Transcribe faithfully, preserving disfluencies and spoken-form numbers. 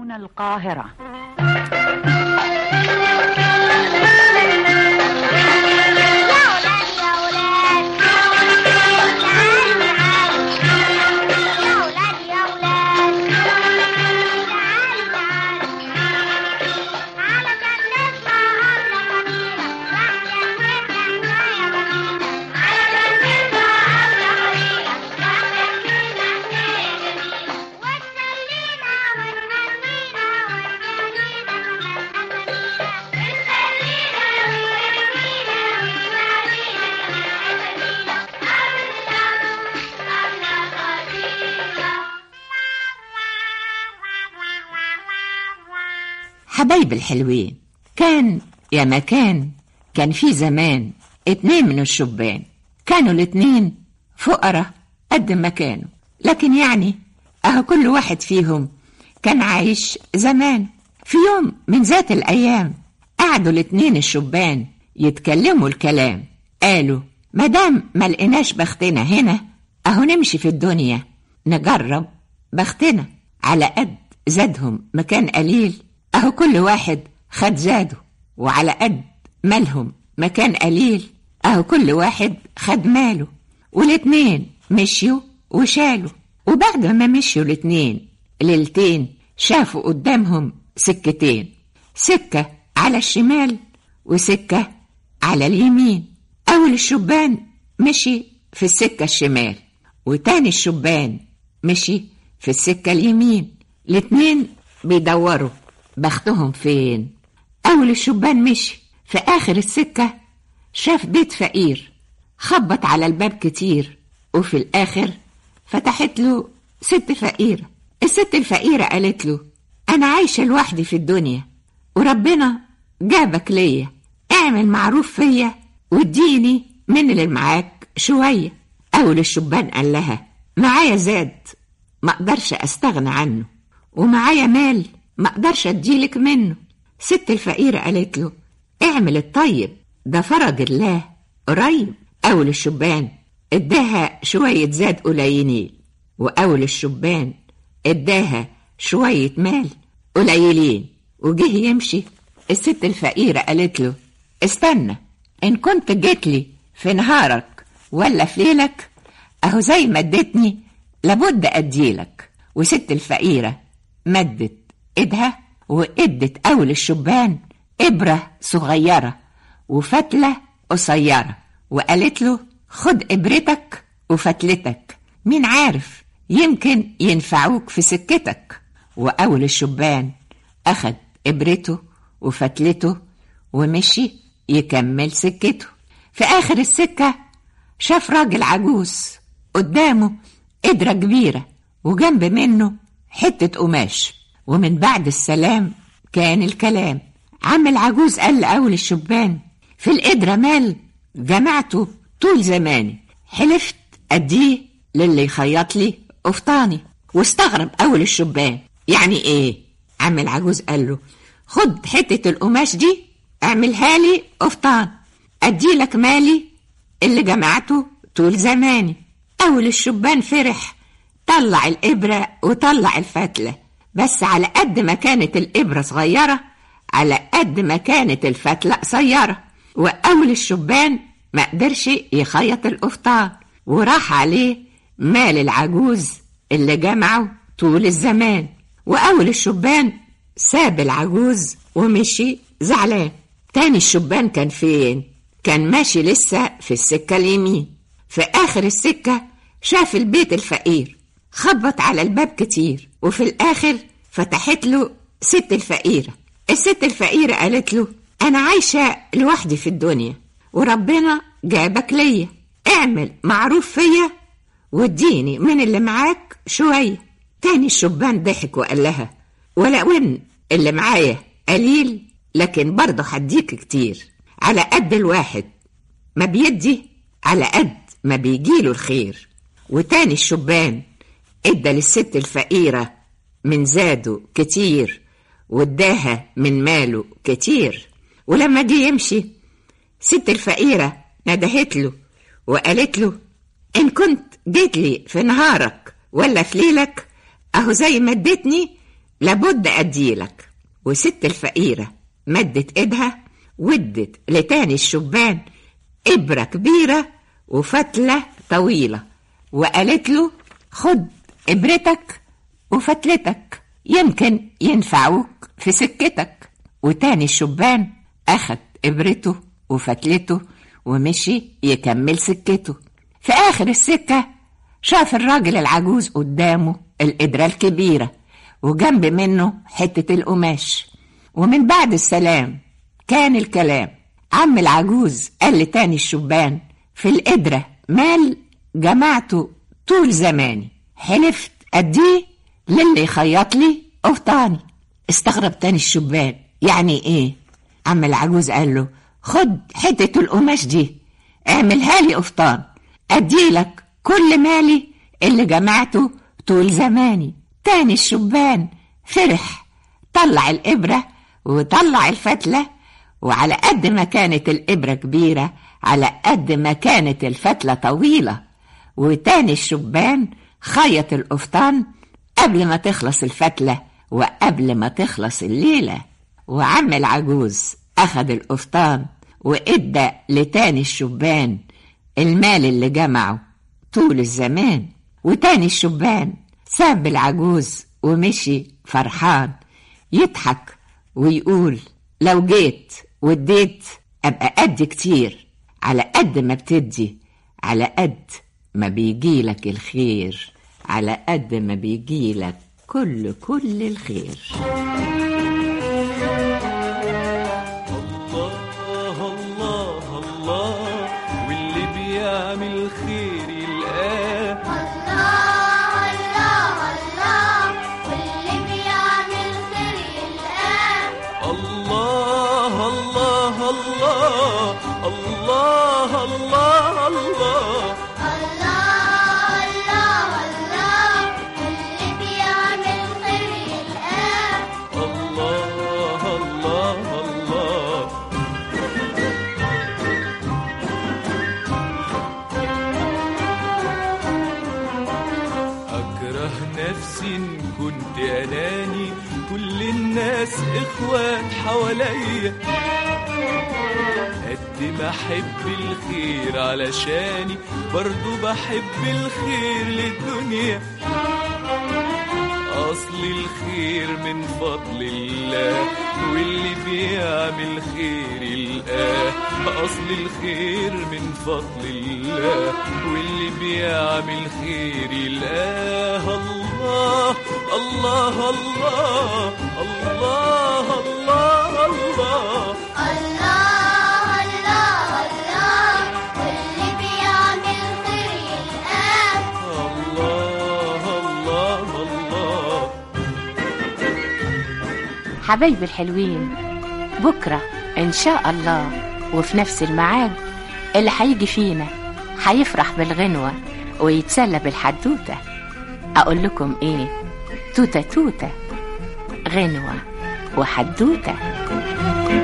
هنا القاهرة. حبايب الحلوين، كان يا مكان كان في زمان اتنين من الشبان، كانوا الاتنين فقراء قد ما كانوا، لكن يعني اهو كل واحد فيهم كان عايش زمان. في يوم من ذات الايام قعدوا الاتنين الشبان يتكلموا الكلام، قالوا مدام ما لقيناش بختنا هنا اهو نمشي في الدنيا نجرب بختنا. على قد زادهم مكان قليل اهو كل واحد خد زاده، وعلى قد مالهم مكان قليل اهو كل واحد خد ماله، والاتنين مشيوا وشالوا. وبعد ما مشيوا الاتنين ليلتين شافوا قدامهم سكتين، سكة على الشمال وسكة على اليمين. اول الشبان مشي في السكة الشمال، وتاني الشبان مشي في السكة اليمين. الاتنين بيدوروا بختهم فين. اول الشبان مشي في اخر السكة، شاف بيت فقير، خبط على الباب كتير، وفي الاخر فتحت له ست فقيرة. الست الفقيرة قالت له انا عايشة لوحدي في الدنيا وربنا جابك ليا، اعمل معروف فيا واديني من اللي معاك شوية. اول الشبان قال لها معايا زاد ما اقدرش استغنى عنه، ومعايا مال ما اقدرش اديلك منه. ست الفقيرة قالت له اعمل الطيب ده فرج الله قريب. اول الشبان اداها شوية زاد قليلين، واول الشبان اداها شوية مال قليلين، وجه يمشي. الست الفقيرة قالت له استنى، ان كنت جيت لي في نهارك ولا في ليلك اهو زي ما اديتني لابد اديلك. وست الفقيرة مدت ايدها وادت اول الشبان ابرة صغيرة وفتلة قصيرة، وقالت له خد ابرتك وفتلتك، مين عارف يمكن ينفعوك في سكتك. واول الشبان اخد ابرته وفتلته ومشي يكمل سكته. في اخر السكة شاف راجل عجوز قدامه قدرة كبيرة وجنب منه حتة قماش، ومن بعد السلام كان الكلام. عم العجوز قال لأول الشبان في القدرة مال جمعته طول زماني، حلفت أديه للي يخيط لي قفطاني. واستغرب أول الشبان يعني إيه؟ عم العجوز قال له خد حتة القماش دي اعملها لي قفطان، أديلك مالي اللي جمعته طول زماني. أول الشبان فرح، طلع الإبرة وطلع الفتلة، بس على قد ما كانت الإبرة صغيرة على قد ما كانت الفتلة قصيرة. وأول الشبان ما قدرش يخيط القفطان، وراح عليه مال العجوز اللي جمعه طول الزمان. وأول الشبان ساب العجوز ومشي زعلان. تاني الشبان كان فين؟ كان ماشي لسه في السكة اليمين. في آخر السكة شاف البيت الفقير، خبط على الباب كتير، وفي الآخر فتحت له ست الفقيرة. الست الفقيرة قالت له أنا عايشة لوحدي في الدنيا وربنا جابك ليا، اعمل معروف فيا واديني من اللي معاك شوية. تاني الشبان ضحك وقال لها ولو ان اللي معايا قليل لكن برضه هديك كتير، على قد الواحد ما بيدي على قد ما بيجيله الخير. وتاني الشبان ادى للست الفقيرة من زاده كتير واداها من ماله كتير. ولما جه يمشي ست الفقيرة ندهت له وقالت له إن كنت جيت لي في نهارك ولا في ليلك أهو زي ما اديتني لابد أديلك. وست الفقيرة مدت إيدها ودت لتاني الشبان إبرة كبيرة وفتلة طويلة، وقالت له خد إبرتك وفتلتك يمكن ينفعوك في سكتك. وتاني الشبان أخد إبرته وفتلته ومشي يكمل سكته. في آخر السكة شاف الراجل العجوز قدامه القدرة الكبيرة وجنب منه حتة القماش. ومن بعد السلام كان الكلام. عم العجوز قال لتاني الشبان في القدرة مال جمعته طول زماني، حلفت أديه للي يخيط لي قفطاني. استغرب تاني الشبان، يعني ايه؟ عم العجوز قال له خد حتة القماش دي اعملها لي قفطان، أديلك كل مالي اللي جمعته طول زماني. تاني الشبان فرح، طلع الإبرة وطلع الفتلة، وعلى قد ما كانت الإبرة كبيرة على قد ما كانت الفتلة طويلة. وتاني الشبان خيط القفطان قبل ما تخلص الفتلة وقبل ما تخلص الليلة. وعم العجوز أخد القفطان وإدى لتاني الشبان المال اللي جمعه طول الزمان. وتاني الشبان ساب العجوز ومشي فرحان يضحك ويقول لو جيت واديت أبقى قد كتير، على قد ما بتدي على قد ما بيجيلك الخير، على قد ما بيجيلك كل كل الخير. الله الله الله واللي بيعمل خير يلقاه. الله الله الله واللي بيعمل خير يلقاه. الله الله الله الله الله الله نفسي إن كنت أناني، كل الناس إخوات حواليا، قد ما أحب الخير علشاني برضو بحب الخير للدنيا. أصل الخير من فضل الله واللي بيعمل خير يلقاه. أصل الخير من فضل الله واللي بيعمل خير يلقاه. الله الله الله الله الله الله الله الله واللي بيعمل خير يلقاه. الله الله الله. حبايبي الحلوين، بكرة إن شاء الله وفي نفس الميعاد اللي هيجي فينا هيفرح بالغنوة ويتسلى بالحدوتة. أقول لكم إيه؟ توتة توتة، غنوة وحدوتة.